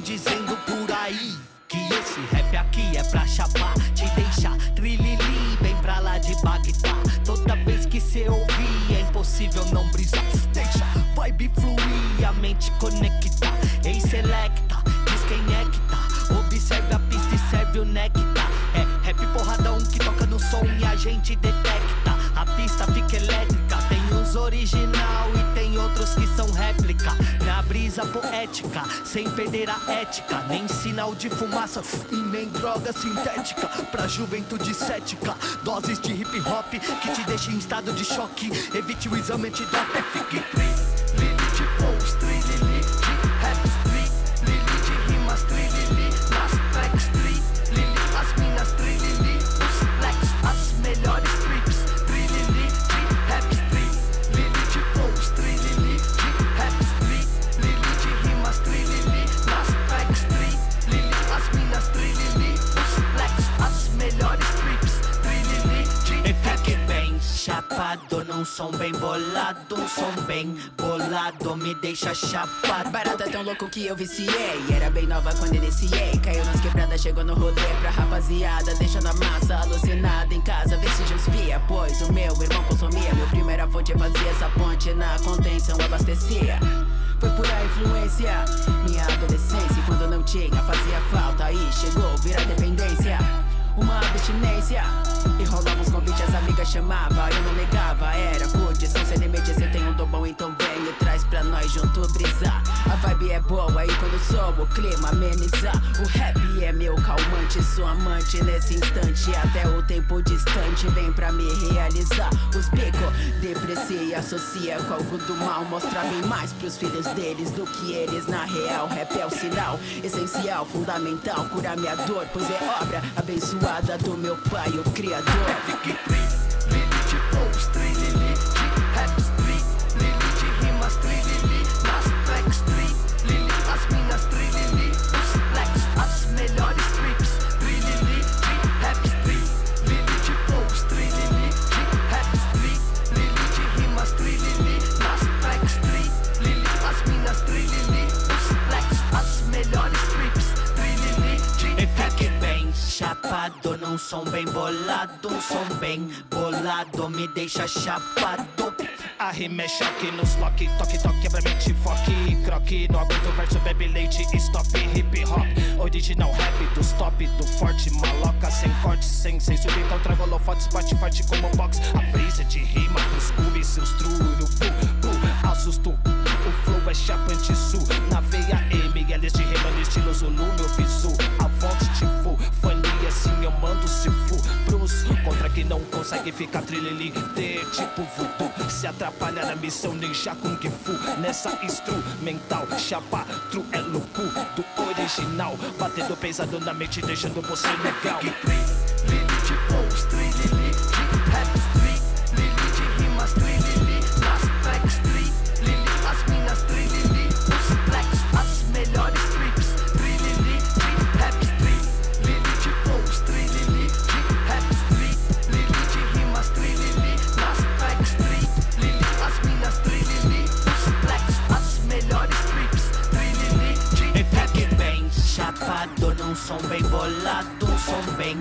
dizendo por aí que esse rap aqui é pra chapar, te deixar trilili, bem pra lá de Bagdá. Toda vez que cê ouvir é impossível não brisar. Deixa vibe fluir, a mente conectar. Ei, selecta, diz quem é que tá. Observe a pista e serve o néctar. É rap porradão que toca no som e a gente detecta. A pista fica elétrica, tem uns original e tem outros que são réplica. Na brisa poética, sem perder a ética, nem sinal de fumaça e nem droga sintética. Pra juventude cética, doses de hip hop que te deixa em estado de choque. Evite o exame antidote. Fique trilili de flows, trilili de raps, trilili de rimas, trilili nas tracks, trilili as minas, trilili os flex, as melhores trips, trilili de raps, trilili de flows, trilili de raps, trilili de rimas, trilili nas tracks, trilili as minas, trilili os flex, as melhores trips, trilili de fique bem chapado num som bem bolado, um som bem bolado me deixa chapado. Barata tão louco que eu viciei, era bem nova quando iniciei. Caiu nas quebradas, chegou no rolê pra rapaziada, deixando a massa alucinada em casa, vestígios via, pois o meu irmão consumia. Meu primeira fonte fazia essa ponte, na contenção abastecia. Foi pura influência, minha adolescência, quando não tinha, fazia falta. Aí chegou, vira dependência, uma abstinência. E rolava uns convites, as amigas chamava, eu não negava. Era curtição sem limite, cê tem um dom bom, então vem e traz pra nós junto brisar. A vibe é boa e quando soube o clima amenizar. O rap é meu calmante, sou amante nesse instante. Até o tempo distante vem pra me realizar. Os bico deprecia, associa com algo do mal. Mostra bem mais pros filhos deles do que eles na real. Rap é o sinal essencial, fundamental, curar minha dor, pois é obra abençoada do meu pai, o criador. Fique trilili de flows, trilili de raps, trilili de rimas, trilili nas tracks, trilili as minas, trilili os flex, as melhores trips, trilili de raps, trilili de flows, trilili de raps, trilili de rimas, trilili nas tracks, trilili as minas, trilili os flex, as melhores trips, trilili de fique bem chapado num som bem bolado, um som bem bolado me deixa chapado. A rima é choque nos lock, toque, toque, quebra-mente, foque, croque. No aguento verso, bebe leite, stop, hip hop. Original rap dos top, do forte, maloca, sem corte, sem subir. Então trago holofotes, bate forte como box. A brisa de rima pros cubes, seus trulho, assusto. O flow é chapante sul, na veia MLs de rima no estilo Zulu, meu visu. A voz te fu, fania assim eu mando se fu. Pros contra quem não consegue ficar trilili, de tipo voodoo. Se atrapalha na missão ninja Kung Fu. Nessa instrumental, chapa, true é louco do original. Batendo pesado na mente, deixando você legal. Trilili de flows, trilili de raps, trilili de rimas, trilili nas tracks, trilili as minas, trilili os flex, as melhores trips, trilili de raps, trilili de flows, trilili de raps, trilili de rimas, trilili nas tracks, trilili as minas, trilili os flex, as melhores trips, trilili de fique bem chapado num som bem bolado, um som bem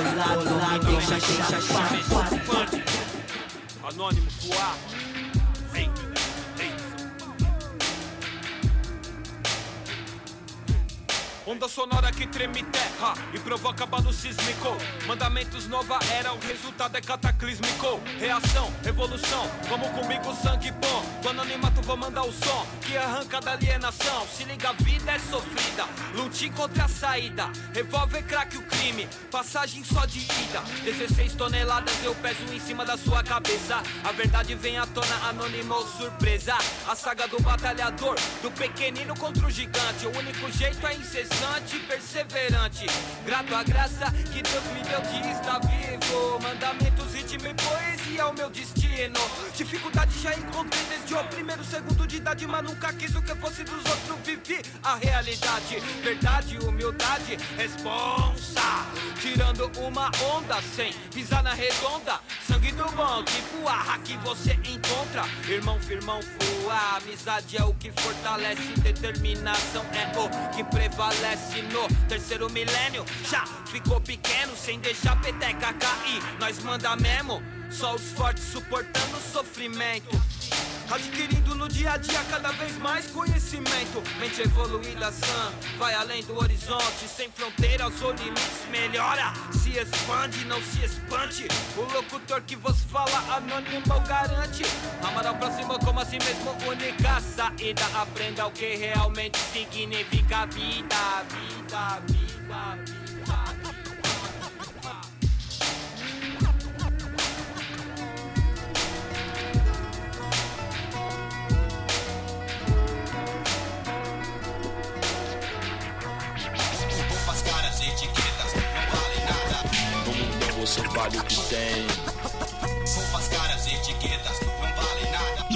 bolado me deixa chapado. Anônimo voar. Ei, ei. Onda sonora que treme terra e provoca abalo sísmico. Mandamentos nova era, o resultado é cataclísmico. Reação, revolução, vamos comigo sangue bom. Do anonimato vou mandar o som que arranca da alienação. Se liga, a vida é sofrida, lute contra a saída. Revólver, crack, o crime, passagem só de ida. 16 toneladas eu peso em cima da sua cabeça. A verdade vem à tona, anônimo ou surpresa. A saga do batalhador, do pequenino contra o gigante. O único jeito é incessante, perseverante. Grato à graça que Deus me deu de estar vivo. Mandamentos, ritmo e poesia é o meu destino. Dificuldade já encontrei desde o primeiro segundo de idade, mas nunca quis o que fosse dos outros. Vivi a realidade, verdade, humildade, responsa. Tirando uma onda sem pisar na redonda. Sangue sangue do bom, tipo a que você encontra. Irmão, firmão, voa. Amizade é o que fortalece, determinação é o que prevalece no terceiro milênio. Já ficou pequeno sem deixar a peteca cair. Nós manda mesmo, só os fortes suportando o sofrimento. Adquirindo no dia a dia cada vez mais conhecimento. Mente evoluída, sã, vai além do horizonte. Sem fronteiras ou limites, melhora. Se expande, não se espante. O locutor que vos fala anônimo garante. Amar ao próximo como assim mesmo, única saída. Aprenda o que realmente significa vida. Vida, vida, vida. Você vale o que tem. Roupas caras, etiquetas, não valem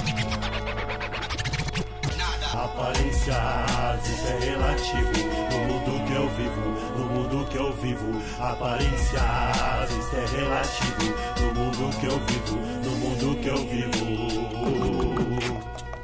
nada. Aparências, isso é relativo. No mundo que eu vivo, no mundo que eu vivo. Aparências, isso é relativo. No mundo que eu vivo, no mundo que eu vivo.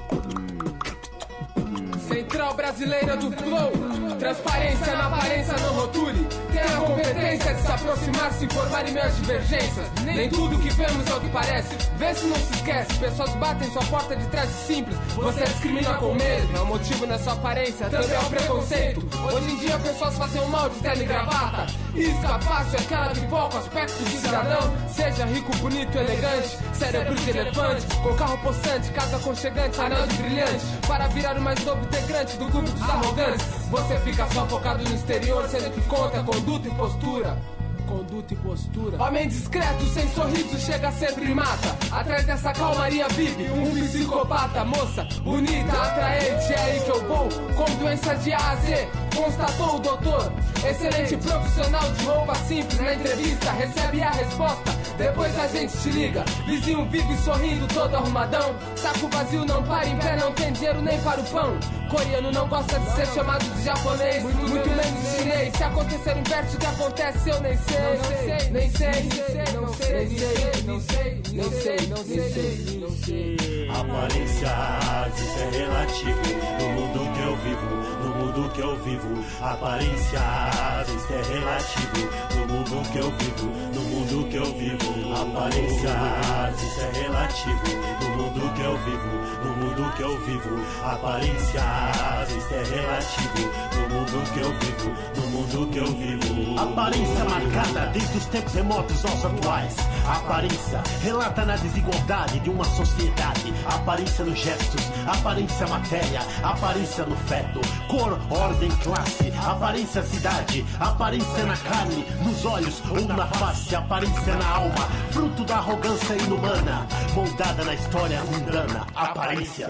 Central Brasileira do Flow. Transparência na aparência, não rotule. Tenha a competência de se aproximar, se informar em minhas divergências. Nem tudo que vemos é o que parece. Vê se não se esquece, pessoas batem sua porta de trás de simples. Você discrimina com medo, não é o motivo na sua aparência, também é o preconceito. Hoje em dia pessoas fazem o mal de terno e gravata. Isca fácil é aquela que foca o aspecto de cidadão. Seja rico, bonito, elegante, cérebro de elefante, com carro possante, casa aconchegante, anel de brilhante, para virar o mais novo integrante do clube dos arrogantes. Você fica só focado no exterior, sendo que conta é conduta e postura. Conduta e postura. Homem discreto, sem sorriso, chega a ser primata. Atrás dessa calmaria vive um psicopata. Moça, bonita, atraente, é aí que eu vou. Com doenças de A a Z, constatou o doutor. Excelente profissional de roupa simples. Na entrevista, recebe a resposta, depois a gente te liga. Vizinho vive sorrindo, todo arrumadão. Saco vazio, não para em pé, não tem dinheiro nem para o pão. Coreano não gosta de ser chamado de japonês, muito menos de chinês. Se acontecer o inverso, o que acontece eu nem sei. Nem sei. Aparências, isso é relativo. No mundo que eu vivo, no mundo que eu vivo. Aparências, isso é relativo. No mundo que eu vivo, no mundo que eu vivo. Aparências, isso é relativo. No mundo que eu vivo, no mundo que eu vivo. Aparências, isso é relativo. No mundo que eu vivo, no mundo que eu vivo. Aparência marcada desde os tempos remotos aos atuais. Aparência relata na desigualdade de uma sociedade. Aparência nos gestos, aparência matéria, aparência no feto, cor, ordem, classe, aparência cidade, aparência na carne, nos olhos ou na face, aparência na alma, fruto da arrogância inumana, moldada na história mundana. Aparência.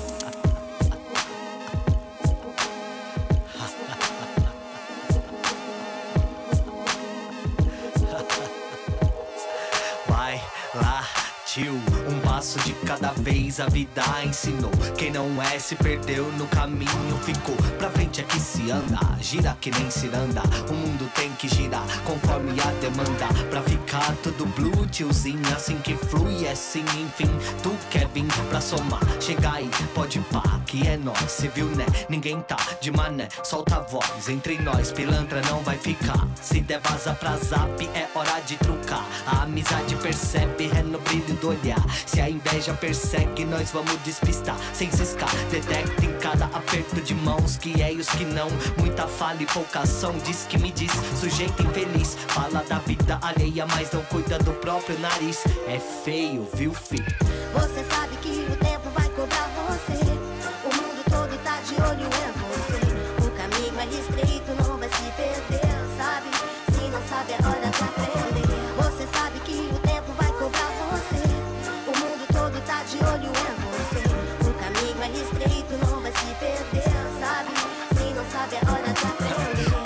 Vai lá, tio, um passo de cada vez a vida ensinou. Quem não é se perdeu no caminho, ficou pra frente é que se anda, gira que nem ciranda. O mundo tem que girar conforme a demanda, pra ficar tudo blue, tiozinho, assim que flui, é sim, enfim. Tu quer vir pra somar, chega aí, pode pá, que é nós, cê viu né? Ninguém tá de mané, solta a voz, entre nós, pilantra não vai ficar. Se der vaza pra zap, é hora de trucar. A amizade percebe, é no brilho do olhar. Se a inveja persegue, nós vamos despistar, sem ciscar, detecta em cada aperto de mãos que é e os que não. Muita fala e pouca ação, diz que me diz, sujeito infeliz. Fala da vida alheia, mas não cuida do próprio nariz. É feio, viu, filho? Você sabe que o tempo vai cobrar você. O mundo todo tá de olho em você. O caminho é estreito, não vai se perder, sabe? Se não sabe é hora de aprender. Você sabe que o tempo vai cobrar você. O mundo todo tá de olho em você. O caminho é estreito, não vai se perder, sabe? Se não sabe é hora de aprender. Cada dia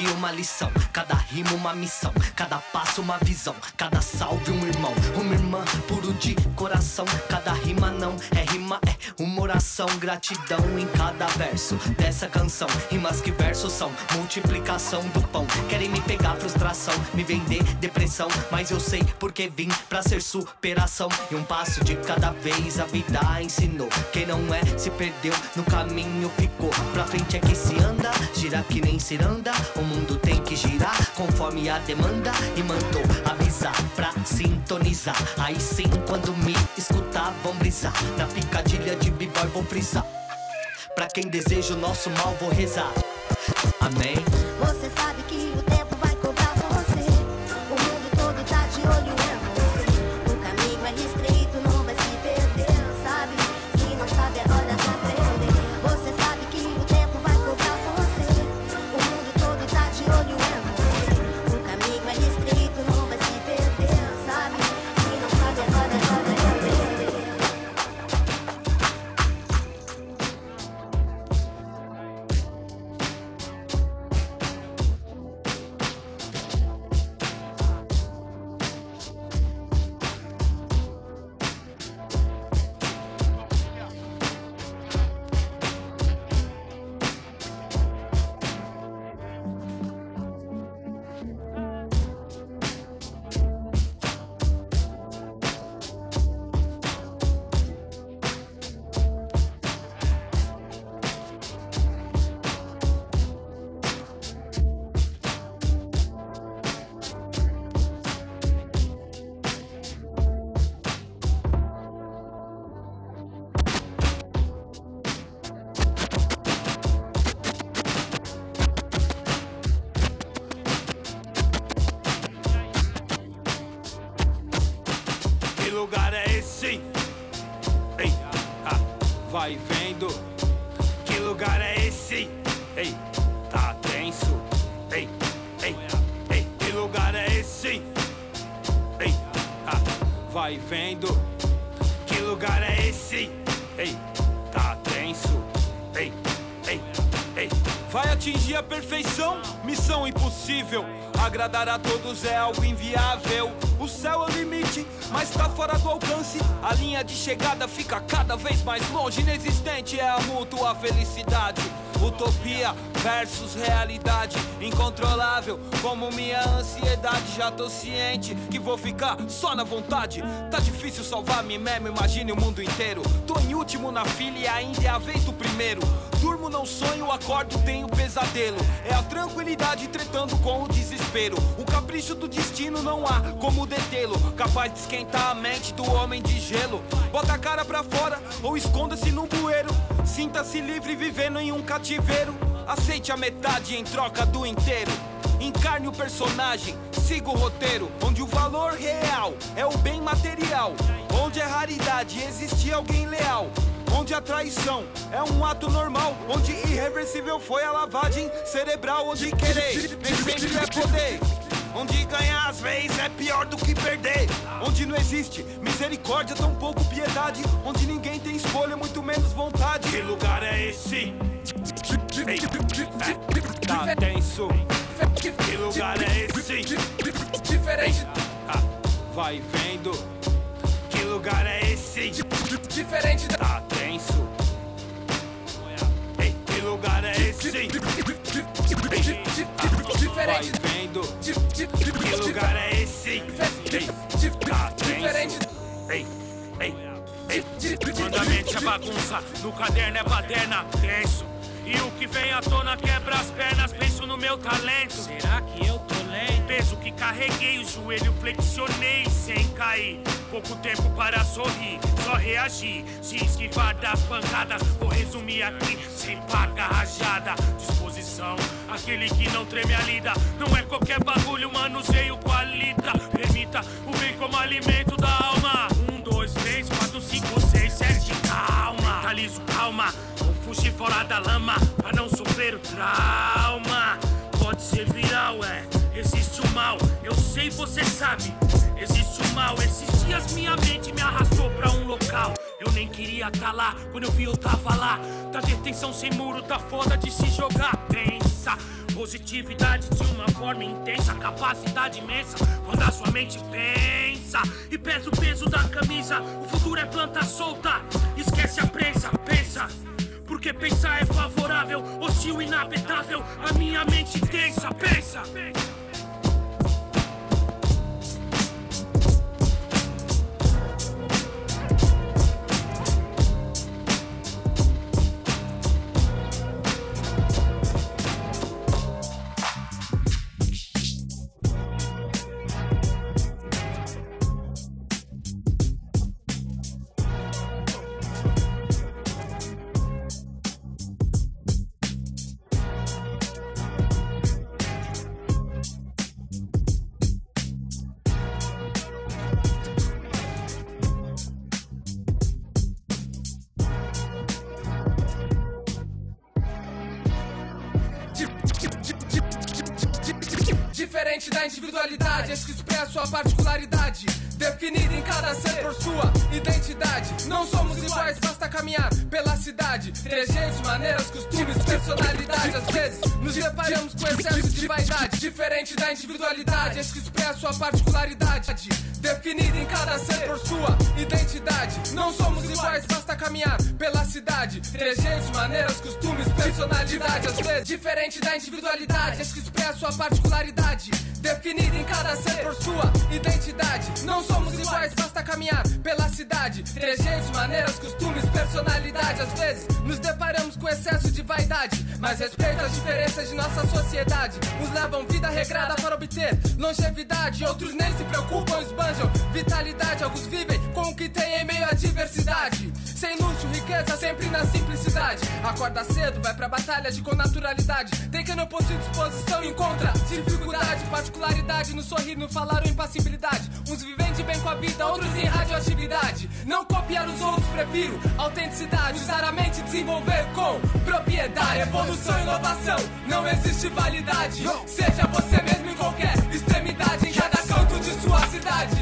dia uma lição, cada rima uma missão, cada passo uma visão, cada salve um irmão, uma irmã, puro de coração. Cada rima não é rima, é uma oração. Gratidão em cada verso dessa canção. Rimas que versos são multiplicação do pão. Querem me pegar frustração, me vender depressão, mas eu sei porque vim pra ser superação. E um passo de cada vez a vida ensinou. Quem não é se perdeu, no caminho ficou. Pra frente é que se anda, gira que nem ciranda. O mundo tem que girar conforme a demanda. E mandou avisar pra sintonizar. Aí sim, quando me escutar, vão brisar. Na picadilha de b-boy vou frisar. Pra quem deseja o nosso mal, vou rezar. Amém. Você sabe que o tempo vai cobrar você. O mundo todo tá de olho em você. O caminho é estreito, não vai se perder, sabe? Se não sabe, é hora de aprender. Você sabe que o tempo vai cobrar você. O mundo todo tá de olho em você. O caminho é estreito, não vai se perder, sabe? Se não sabe, é hora de aprender. Que lugar é esse? Ei, vai vendo. Que lugar é esse? Ei, tá tenso. Ei, ei, ei, que lugar é esse? Ei, vai vendo. Que lugar é esse? Ei, tá tenso. Ei, ei, ei. Vai atingir a perfeição, missão impossível. Agradar a todos é algo inviável. O céu é o limite, mas tá fora do alcance. A linha de chegada fica cada vez mais longe. Inexistente é a mútua felicidade. Utopia versus realidade incontrolável, como minha ansiedade. Já tô ciente que vou ficar só na vontade. Tá difícil salvar mim mesmo, imagine o mundo inteiro. Tô em último na fila e ainda é a vez do primeiro. Durmo, não sonho, acordo, tenho pesadelo. É a tranquilidade tretando com o desespero. O capricho do destino não há como detê-lo. Capaz de esquentar a mente do homem de gelo. Bota a cara pra fora ou esconda-se num bueiro. Sinta-se livre vivendo em um cativeiro. Aceite a metade em troca do inteiro. Encarne o personagem, siga o roteiro. Onde o valor real é o bem material. Onde é raridade existe alguém leal. Onde a traição é um ato normal. Onde irreversível foi a lavagem cerebral. Onde querer nem sempre é poder. Onde ganhar às vezes é pior do que perder. Onde não existe misericórdia, tão pouco piedade. Onde ninguém tem escolha, muito menos vontade. Que lugar é esse? Ei, tá tenso. Que lugar é esse? Diferente. Vai vendo. Que lugar é esse? Diferente. Tá tenso. Ei, que lugar é esse? Vai vendo. Que lugar é esse? Ei, tá tenso. Ei, ei, ei. Quando a mente é bagunça, no caderno é baderna, tenso. E o que vem à tona quebra as pernas, penso no meu talento. Será que eu tô lento? Peso que carreguei, o joelho flexionei sem cair. Pouco tempo para sorrir, só reagir. Se esquivar das pancadas, vou resumir aqui, sem paga rajada. Disposição, aquele que não treme a lida. Não é qualquer bagulho, manuseio qualita. Permita o bem como alimento da alma. 1, 2, 3, 4, 5, 6, 7, calma. Mentalizo, calma. Fugir fora da lama, pra não sofrer o trauma. Pode ser viral, existe o mal. Eu sei, você sabe, existe o mal. Esses dias minha mente me arrastou pra um local. Eu nem queria tá lá, quando eu vi eu tava lá. Tá detenção sem muro, tá foda de se jogar. Tens pensa. Positividade de uma forma intensa, capacidade imensa quando a sua mente pensa. E pesa o peso da camisa, o futuro é planta solta. Esquece a prensa, pensa. Porque pensar é favorável, hostil, inapetável. A minha mente tensa, pensa. Diferente da individualidade, acho que expresso a particularidade definida em cada ser por sua identidade. Não somos iguais, basta caminhar pela cidade. Trejeitos, maneiras, costumes, personalidade. Às vezes nos deparamos com excesso de vaidade. Diferente da individualidade, acho que expresso a particularidade definida em cada ser por sua identidade. Não somos iguais, basta caminhar pela cidade. Trejeitos, maneiras, costumes, personalidade. Às vezes diferente da individualidade, acho que expresso a particularidade definida em cada ser por sua identidade. Não somos iguais, basta caminhar pela cidade. Trejeitos, maneiras, costumes, personalidade. Às vezes nos deparamos com excesso de vaidade, mas respeito as diferenças de nossa sociedade. Uns levam vida regrada para obter longevidade, outros nem se preocupam, esbanjam vitalidade. Alguns vivem com o que tem em meio à diversidade, sem luxo, riqueza, sempre na simplicidade. Acorda cedo, vai pra batalha de com naturalidade. Tem que não possui disposição, encontra dificuldade. Particularidade no sorrir, no falar ou impassibilidade. Uns vivem de bem com a vida, outros em radioatividade. Não copiar os outros, prefiro autenticidade. Usar a mente, desenvolver com propriedade. Evolução, inovação, não existe validade. Seja você mesmo em qualquer extremidade, em cada canto de sua cidade.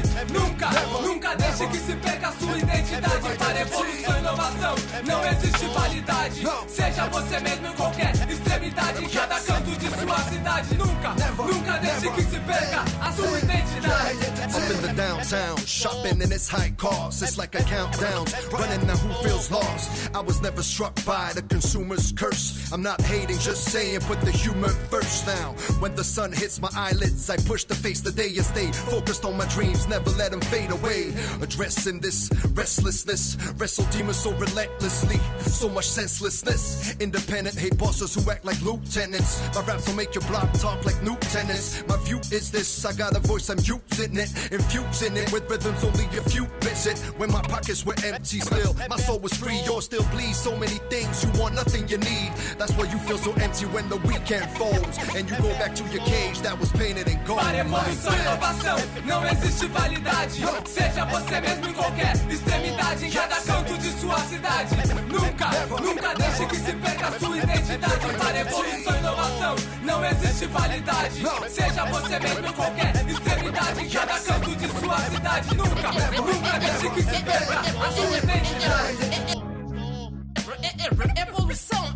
Nunca deixe que se perca a sua identidade. Para evolução e inovação não existe validade. Seja você mesmo em qualquer extremidade, em cada canto de sua cidade. Nunca deixe que se perca a sua identidade. Up in the downtown, shopping in its high cost. It's like a countdown, running now who feels lost. I was never struck by the consumer's curse. I'm not hating, just saying put the humor first now. When the sun hits my eyelids, I push to face the day and stay focused on my dreams, never let them fade away. Addressing this restlessness, wrestle demons so relentlessly, so much senselessness. Independent, hate bosses who act like lieutenants. My raps will make your block talk like new tenants. My view is this, I got a voice, I'm using it, infusing it with rhythms only a few visit. When my pockets were empty still, my soul was free, yours still bleeds. So many things, you want nothing you need. That's why you feel so empty when the weekend folds and you go back to your cage that was painted in gold. Para evolução e inovação não existe validade. Seja você mesmo em qualquer extremidade, em cada canto de sua cidade. Nunca deixe que se perca a sua identidade. Para evolução e inovação não existe validade. Seja você mesmo em qualquer extremidade, em cada canto de sua cidade. Nunca deixe que se perca a sua identidade. Evolução.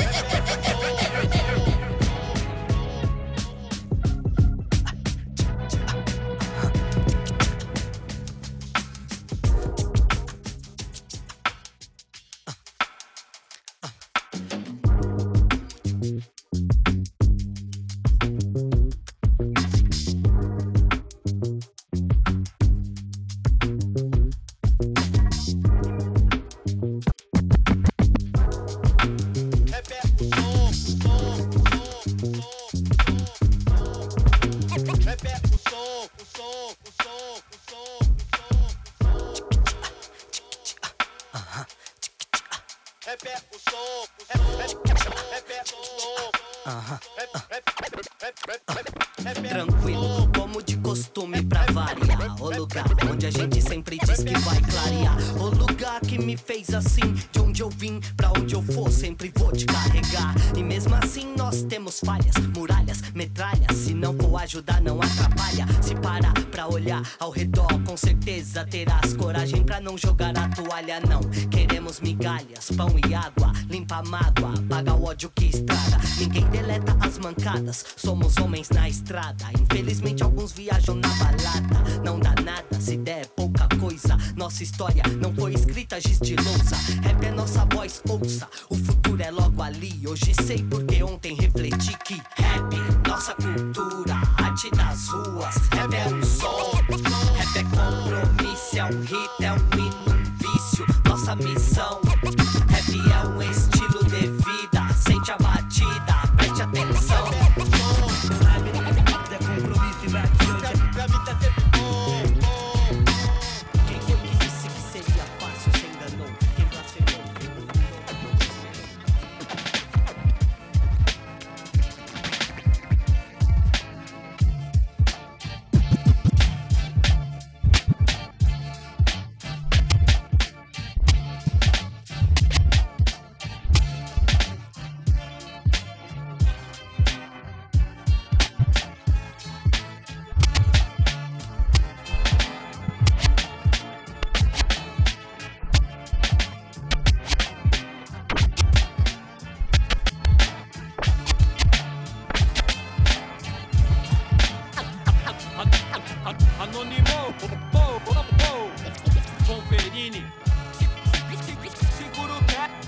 Tranquilo, como de costume pra variar. O lugar onde a gente sempre diz que vai clarear. O lugar que me fez assim, de onde eu vim, pra onde eu for, sempre vou te carregar. E mesmo assim nós temos falhas, muralhas, metralhas. Se não for ajudar, não atrapalha. Se parar pra olhar ao redor, com certeza terás coragem pra não jogar a toalha, não. Queremos somos migalhas, pão e água. Limpa a mágoa, apaga o ódio que estraga. Ninguém deleta as mancadas, somos homens na estrada. Infelizmente alguns viajam na balada. Não dá nada, se der é pouca coisa. Nossa história não foi escrita estilosa. Rap é nossa voz, ouça. O futuro é logo ali. Hoje sei porque ontem refleti que rap, nossa cultura, arte das ruas. Rap é um som, rap é compromisso. É um hit, é um hino, um vício. Nossa missão, rap é um estilo de vida. Sente a batida, preste atenção. Rap é compromisso e rap hoje pra mim tá sempre bom. Quem foi que disse que seria fácil se enganou? Quem blasfemou? Anônimo, Wolverine, segura o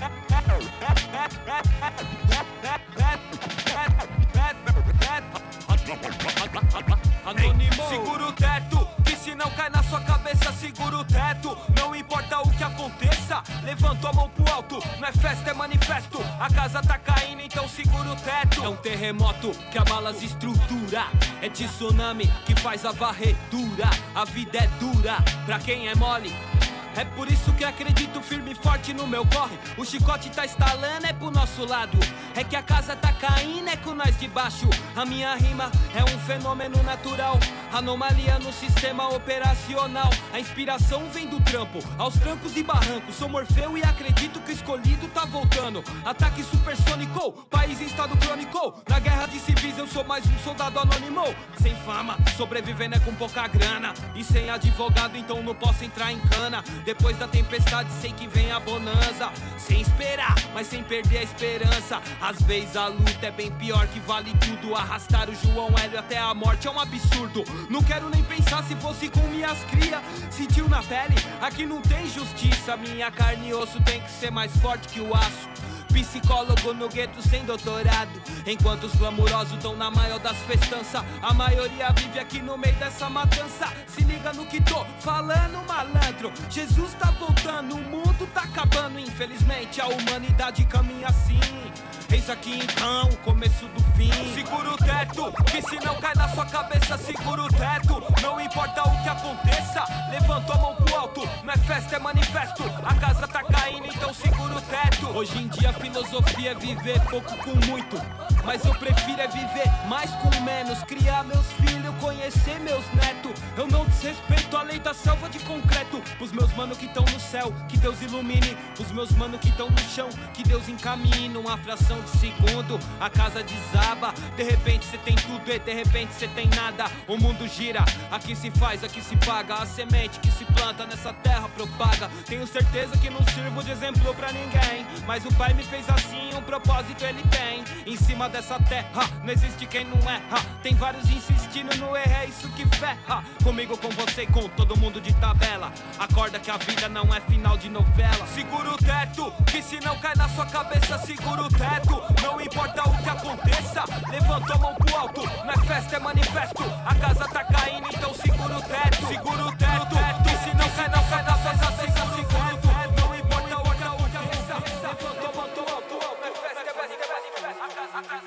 Anônimo, segura o teto, que se não cai na sua cabeça, segura o teto. Não importa o que aconteça, levanta a mão pro alto. Não é festa, é manifesto. A casa tá caindo, então segura o teto. É um terremoto que abala as estruturas. É tsunami que faz a varredura. A vida é dura pra quem é mole. É por isso que acredito firme e forte no meu corre. O chicote tá estalando, é pro nosso lado. É que a casa tá caindo, é com nós de baixo. A minha rima é um fenômeno natural. Anomalia no sistema operacional. A inspiração vem do trampo, aos trancos e barrancos. Sou Morfeu e acredito que o escolhido tá voltando. Ataque supersônico, país em estado crônico. Na guerra de civis eu sou mais um soldado anônimo. Sem fama, sobrevivendo é com pouca grana. E sem advogado então não posso entrar em cana. Depois da tempestade sei que vem a bonança. Sem esperar, mas sem perder a esperança. Às vezes a luta é bem pior que vale tudo. Arrastar o João Hélio até a morte é um absurdo. Não quero nem pensar se fosse com minhas cria. Sentiu na pele, aqui não tem justiça. Minha carne e osso tem que ser mais forte que o aço. Psicólogo no gueto sem doutorado. Enquanto os glamurosos tão na maior das festanças, a maioria vive aqui no meio dessa matança. Se liga no que tô falando, malandro. Jesus tá voltando, o mundo tá acabando. Infelizmente a humanidade caminha assim. Eis aqui então o começo do fim. Segura o teto, que se não cai na sua cabeça, segura o teto. Não importa o que aconteça, levanta a mão pro alto. Não é festa, é manifesto. A casa tá caindo, então segura o teto. Hoje em dia a filosofia é viver pouco com muito. Mas eu prefiro é viver mais com menos. Criar meus filhos, conhecer meus netos. Eu não desrespeito a lei da selva de concreto. Os meus manos que tão no céu, que Deus ilumine. Os meus manos que tão no chão, que Deus encaminhe. Uma fração de segundo, a casa desaba. De repente cê tem tudo e de repente cê tem nada. O mundo gira, aqui se faz, aqui se paga. A semente que se planta nessa terra propaga. Tenho certeza que não sirvo de exemplo pra ninguém, mas o pai me fez assim, um propósito ele tem. Em cima dessa terra, não existe quem não erra. Tem vários insistindo no erro, é isso que ferra. Comigo, com você e com todo mundo de tabela. Acorda que a vida não é final de novela. Segura o teto, que se não cai na sua cabeça, segura o teto. Não importa o que aconteça, levanta a mão pro alto. Não é festa, é manifesto. A casa tá caindo, então segura o teto. Segura o teto, que se não cai na sua cabeça, segura o teto. Não importa o que aconteça, levanta a mão pro alto. Não é festa, é manifesto. A casa tá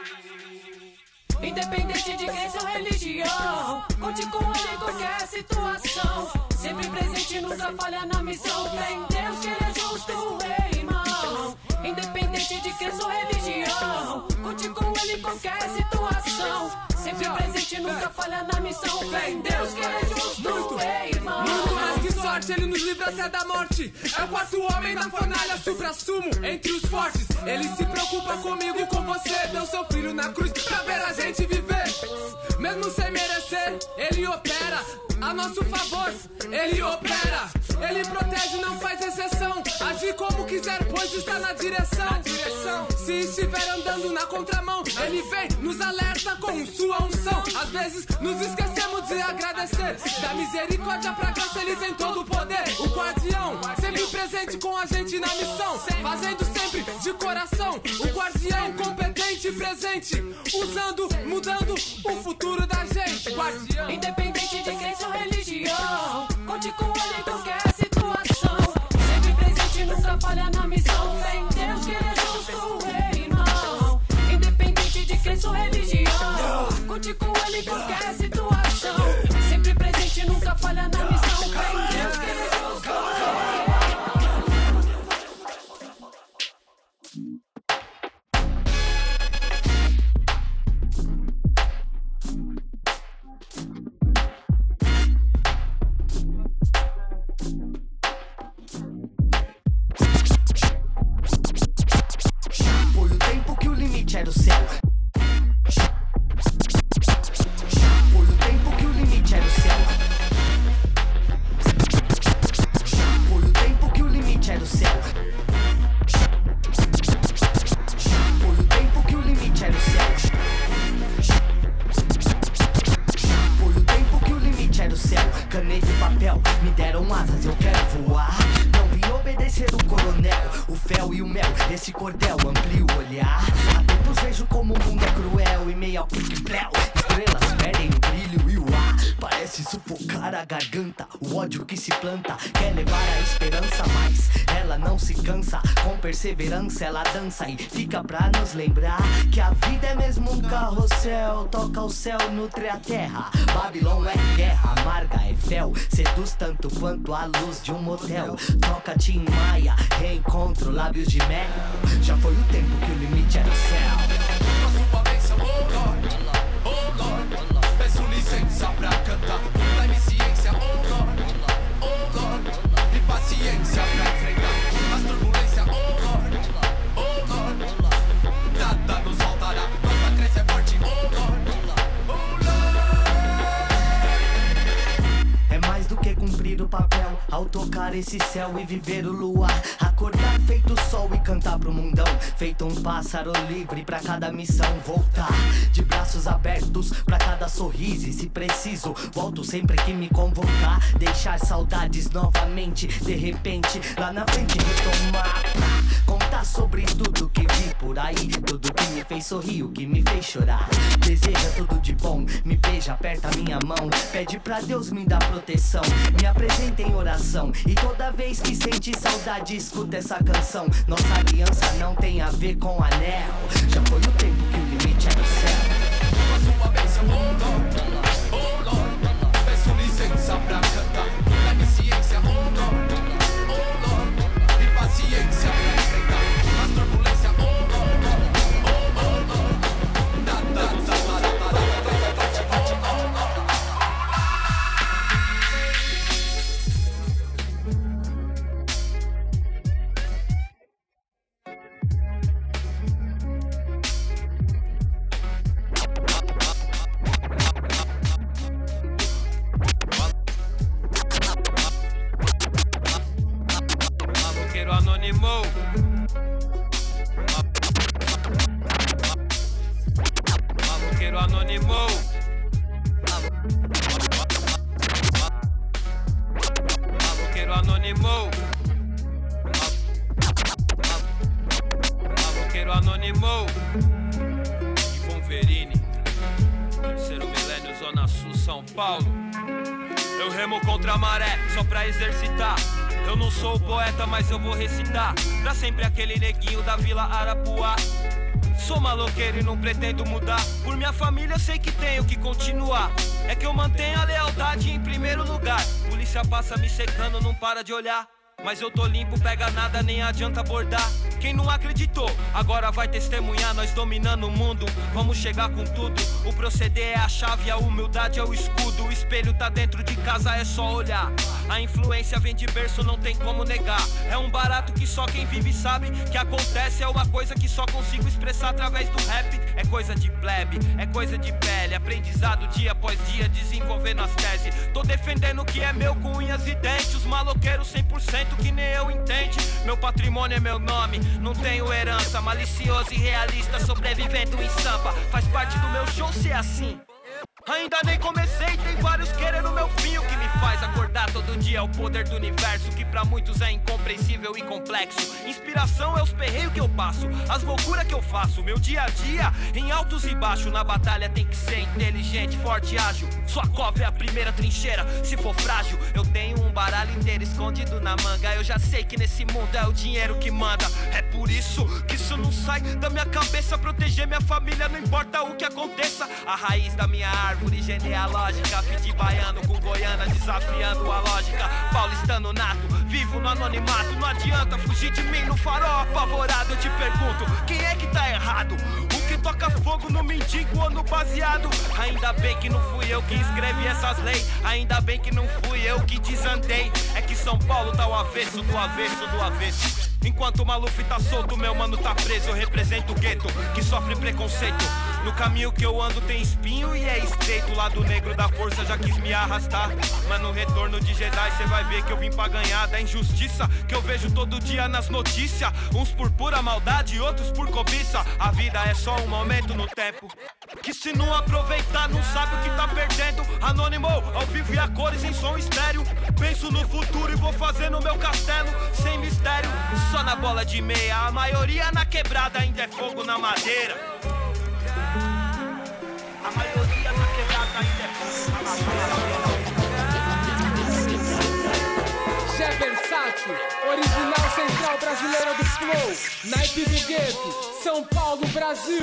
caindo. Independente de crença ou religião, conte com ele em qualquer situação. Sempre presente, nunca falha na missão. Fé em Deus que ele é justo, irmão. Independente de crença ou religião, conte com ele em qualquer situação. Sempre presente, nunca falha na missão. Fé em Deus que ele é justo, irmão. Muito mais que sorte, ele nos livra até da morte. É o quarto homem na fornalha, supra-sumo entre os fortes. Ele se preocupa comigo e com você. Deu seu filho na cruz pra ver a gente viver. Mesmo sem merecer, ele opera. a nosso favor. Ele opera, ele protege, não faz exceção. Agir como quiser, pois está na direção. Se estiver andando na contramão, ele vem, nos alerta com sua unção. Às vezes nos esquecemos de agradecer. Da misericórdia pra graça ele tem todo o poder. O guardião, sempre presente com a gente na missão, fazendo sempre de coração. O guardião competente e presente, usando, mudando o futuro da gente. Guardião, independente de crença ou religião, conte com ele em qualquer situação. Sempre presente, nunca falha na missão. Fé em Deus que ele é justo, irmão. Independente de crença ou religião, conte com ele em qualquer situação. Sempre presente, nunca falha na missão. Fé em Deus que ele é justo. Foi o tempo que o limite era o céu. Foi o tempo que o limite era o céu. Foi o tempo que o limite era o céu. Foi o tempo que o limite era o céu. Foi o tempo que o limite era o céu. Caneta e papel me deram asas, eu quero voar. Não vim obedecer o coronel, o fel e o mel, esse cordel amplia o olhar. Há tempos vejo como o mundo é cruel e meio ao pique-pléu. Estrelas perdem o brilho e o ar parece sufocar a garganta. O ódio que se planta quer levar a esperança, mas ela não se cansa. Com perseverança ela dança e fica pra nos lembrar que a vida é mesmo um carrossel. Toca o céu, nutre a terra. Babilônia é guerra, amarga é fel. Seduz tanto quanto a luz de um motel. Toca Tim Maia, reencontro, lábios de mel. Já foi o tempo que o limite era o céu. A sua bênção, oh Lord, oh Lord. Peço licença pra cantar. Dá-me ciência, oh Lord, oh Lord. E paciência pra enfrentar as turbulências, oh Lord, oh Lord. Nada nos faltará, nossa crença é forte, oh Lord, oh Lord. É mais do que cumprir o papel ao tocar esse céu e viver o luar. Acordar feito sol e cantar pro mundão, feito um pássaro livre pra cada missão. Voltar de braços abertos pra cada sorriso, e se preciso volto sempre que me convocar. Deixar saudades novamente, de repente lá na frente retomar pra contar sobre tudo que vi por aí, tudo que me fez sorrir, o que me fez chorar. Deseja tudo de bom, me beija, aperta minha mão, pede pra Deus me dar proteção, me apresenta em oração. E toda vez que sente saudade, escuta essa canção. Nossa aliança não tem a ver com anel. Já foi o tempo que o limite era o céu. A sua bênção, oh Lord, oh Lord. Peço licença pra cantar. Dá-me ciência, oh Lord, oh Lord. E paciência pra enfrentar as turbulências, oh Lord, oh Lord. Nada nos amará, mas eu vou recitar pra sempre aquele neguinho da Vila Arapuá. Sou maloqueiro e não pretendo mudar. Por minha família eu sei que tenho que continuar. É que eu mantenho a lealdade em primeiro lugar. Polícia passa me secando, não para de olhar. Mas eu tô limpo, pega nada, nem adianta abordar. Quem não acreditou, agora vai testemunhar. Nós dominando o mundo, vamos chegar com tudo. O proceder é a chave, a humildade é o escudo. O espelho tá dentro de casa, é só olhar. A influência vem de berço, não tem como negar. É um barato que só quem vive sabe que acontece. É uma coisa que só consigo expressar através do rap. É coisa de plebe, é coisa de pele. Aprendizado dia após dia, desenvolvendo as teses. Tô defendendo o que é meu com unhas e dentes. Os maloqueiros 100% que nem eu entende. Meu patrimônio é meu nome, não tenho herança. Malicioso e realista, sobrevivendo em sampa. Faz parte do meu show ser assim. Ainda nem comecei, tem vários querendo meu fim. O que me faz acordar todo dia é o poder do universo, que pra muitos é incompreensível e complexo. Inspiração é os perreios que eu passo, as loucuras que eu faço. Meu dia a dia, em altos e baixos. Na batalha tem que ser inteligente, forte e ágil. Sua cova é a primeira trincheira, se for frágil. Eu tenho um baralho inteiro escondido na manga. Eu já sei que nesse mundo é o dinheiro que manda. É por isso que isso não sai da minha cabeça. Proteger minha família, não importa o que aconteça. A raiz da minha árvore genealógica, fim de baiano com goiana, desafiando a lógica. Paulistano nato, vivo no anonimato. Não adianta fugir de mim no farol apavorado. Eu te pergunto, quem é que tá errado? O que toca fogo no mendigo ou no baseado? Ainda bem que não fui eu que escrevi essas leis. Ainda bem que não fui eu que desandei. É que São Paulo tá o avesso do avesso do avesso. Enquanto o Maluf tá solto, meu mano tá preso. Eu represento o gueto, que sofre preconceito. No caminho que eu ando tem espinho e é estreito. O lado negro da força já quis me arrastar, mas no retorno de Jedi cê vai ver que eu vim pra ganhar da injustiça que eu vejo todo dia nas notícias. Uns por pura maldade, outros por cobiça. A vida é só um momento no tempo, que se não aproveitar não sabe o que tá perdendo. Anônimo, ao vivo e a cores em som estéreo. Penso no futuro e vou fazendo meu castelo sem mistério. Só na bola de meia, a maioria na quebrada ainda é fogo na madeira. A maioria na quebrada ainda é fogo na madeira. Jé versátil, original central brasileira do flow. Naipe do gueto, São Paulo, Brasil.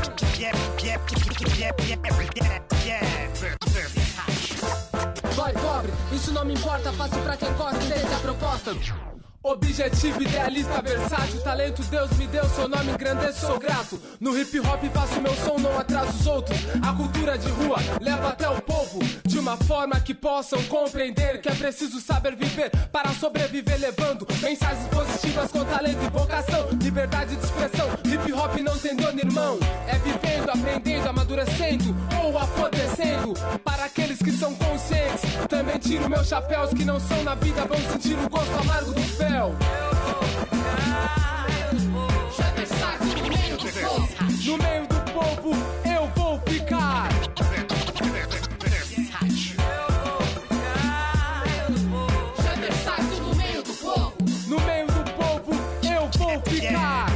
Boy pobre, isso não me importa, faço pra quem gosta, entende a proposta. Objetivo, idealista, versátil, talento Deus me deu, seu nome engrandeço, sou grato. No hip hop faço meu som, não atraso os outros. A cultura de rua leva até o povo, de uma forma que possam compreender que é preciso saber viver para sobreviver, levando mensagens positivas com talento e vocação. Liberdade de expressão, hip hop não tem dono irmão. É vivendo, aprendendo, amadurecendo ou apodrecendo. Para aqueles que são conscientes, também tiro meus chapéus. Que não são na vida, vão sentir o gosto amargo do fel. No meio do povo eu vou ficar. No meio do povo eu vou ficar.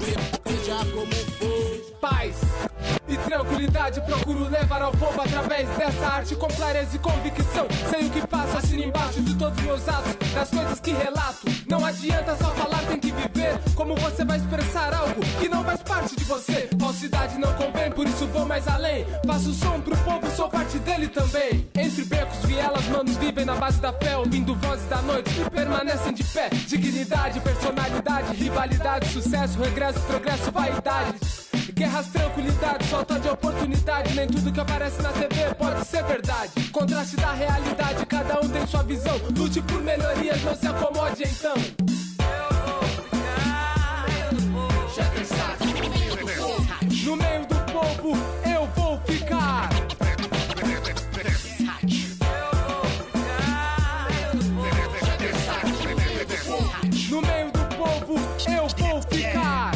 Paz e tranquilidade procuro levar ao povo através dessa arte com clareza e convicção. Sei o que faço, assino embaixo de todos os meus atos, das coisas que relato. Não adianta só falar, tem que viver. Como você vai expressar algo que não faz parte de você? Falsidade não convém, por isso vou mais além. Faço som pro povo, sou parte dele também. Entre becos, vielas, manos vivem na base da fé, ouvindo vozes da noite e permanecem de pé. Dignidade, personalidade, rivalidade, sucesso, regresso, progresso, vaidade. Guerras, tranquilidade, falta de oportunidade. Nem tudo que aparece na TV pode ser verdade. Contraste da realidade, cada um tem sua visão. Lute por melhorias, não se acomode então. No meio do povo eu vou ficar. No meio do povo eu vou ficar.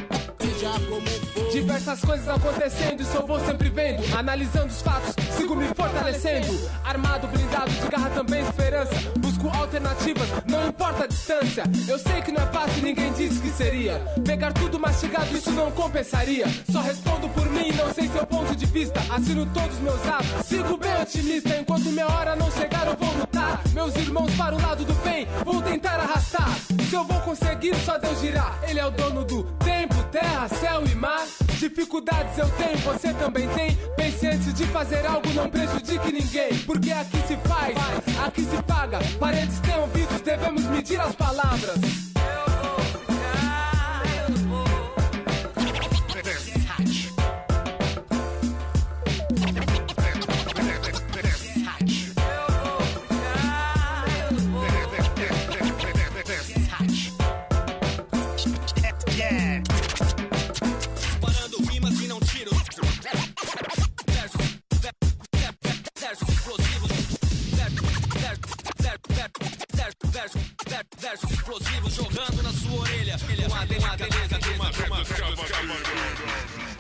Diversas coisas acontecendo, isso eu vou sempre vendo. Analisando os fatos, sigo me fortalecendo. Armado, blindado, de garra também esperança. Busco alternativas, não importa a distância. Eu sei que não é fácil, ninguém disse que seria. Pegar tudo mastigado, isso não compensaria. Só respondo por mim, não sei seu ponto de vista. Assino todos meus atos, sigo bem otimista. Enquanto minha hora não chegar eu vou lutar. Meus irmãos para o lado do bem, vou tentar arrastar. Se eu vou conseguir, só Deus dirá. Ele é o dono do tempo, terra, céu e mar. Dificuldades eu tenho, você também tem. Pense antes de fazer algo, não prejudique ninguém. Porque aqui se faz, aqui se paga. Paredes têm ouvidos, devemos medir as palavras. Versos explosivos jogando na sua orelha. Uma beleza,